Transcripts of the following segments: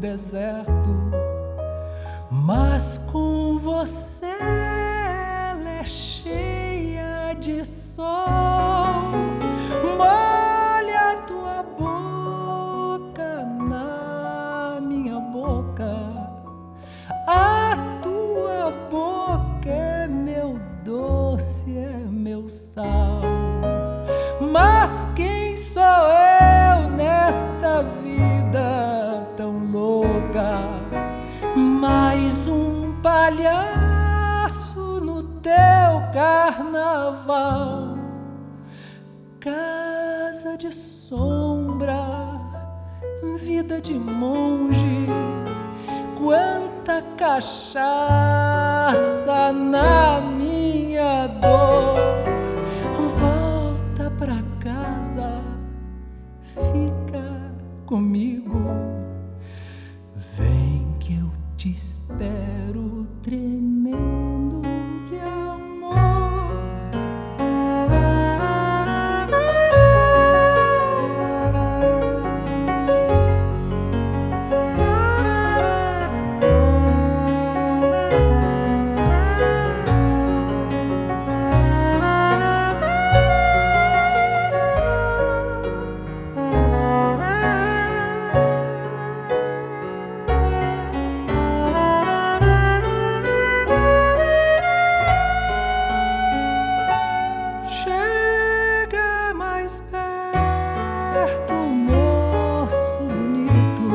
deserto, mas com você ela é cheia de sol. Molha a tua boca na minha boca, a tua boca é meu doce, é meu sal. Mas quem sou eu nesta vida tão louca? Mais um palhaço no teu carnaval. Casa de sombra, vida de monge, quanta cachaça na minha dor. Volta pra casa, fica comigo, vem que eu te espero tremendo de amor. Perto, moço bonito,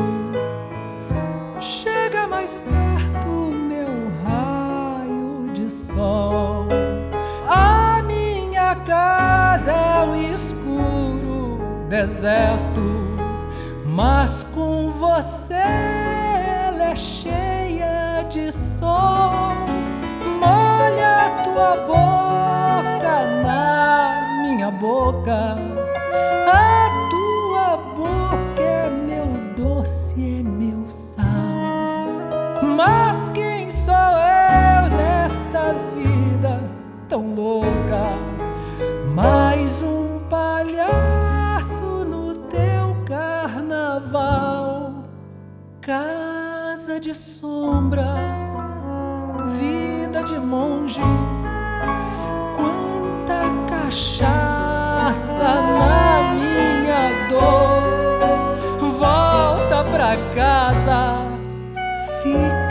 chega mais perto, meu raio de sol. A minha casa é um escuro deserto, mas com você ela é cheia de sol. Molha a tua boca na minha boca, a tua boca é meu doce, é meu sal. Mas quem sou eu nesta vida tão louca? Mais um palhaço no teu carnaval. Casa de sombra, vida de monge, quanta cachaça na minha dor. Volta pra casa, fica